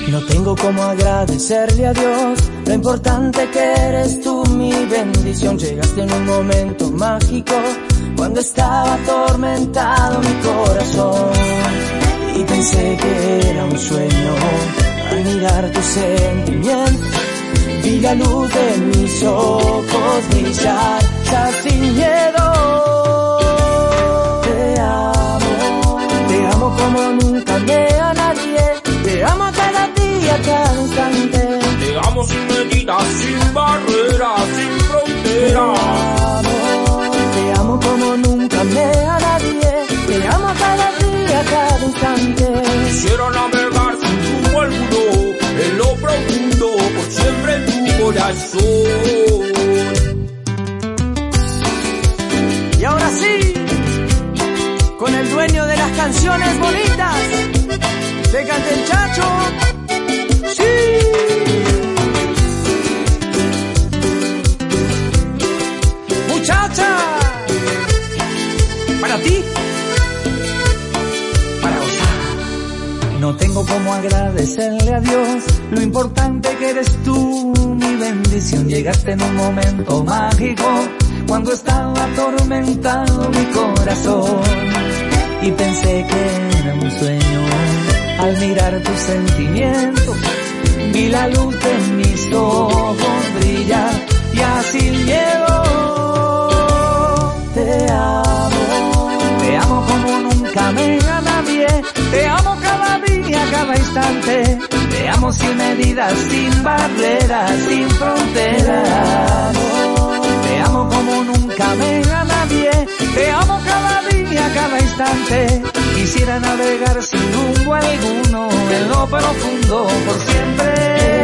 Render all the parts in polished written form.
No tengo cómo agradecerle a Dios, lo importante que eres tú, mi bendición. Llegaste en un momento mágico, cuando estaba atormentado mi corazón. Y pensé que era un sueño, al mirar tus sentimientos, vi la luz de mis ojos brillar, ya sin miedo. Te amo como nunca amé a nadie, te amo cada día, cada instante. Te amo sin medida, sin barreras, sin fronteras. Te amo como nunca amé a nadie, te amo cada día, cada instante. Quisiera navegar sin rumbo alguno, en lo profundo, por siempre en tu corazón. Y ahora sí, con el dueño de las canciones bonitas, te canta el Chacho. ¡Sí! Muchacha, para ti, para gozar. No tengo cómo agradecerle a Dios, lo importante que eres tú, mi bendición. Llegaste en un momento mágico, cuando estaba atormentado mi corazón. Y pensé que era un sueño, al mirar tus sentimientos, vi la luz de mis ojos brillar, y así miedo. Te amo como nunca amé a nadie, te amo cada día, cada instante. Te amo sin medidas, sin barreras, sin fronteras. Te amo como nunca amé a nadie, te amo cada día, cada instante. Quisiera navegar sin rumbo alguno, en lo profundo por siempre.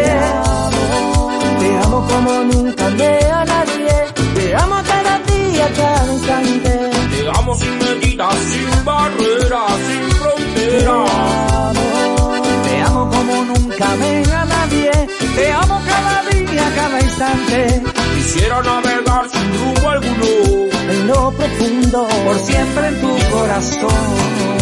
Te amo como nunca amé a nadie, te amo cada día, cada instante. Te amo sin medidas, sin barreras, sin fronteras. Te amo como nunca amé a nadie, te amo cada día, cada instante. Quisiera navegar sin rumbo alguno, en lo profundo, por siempre en tu corazón.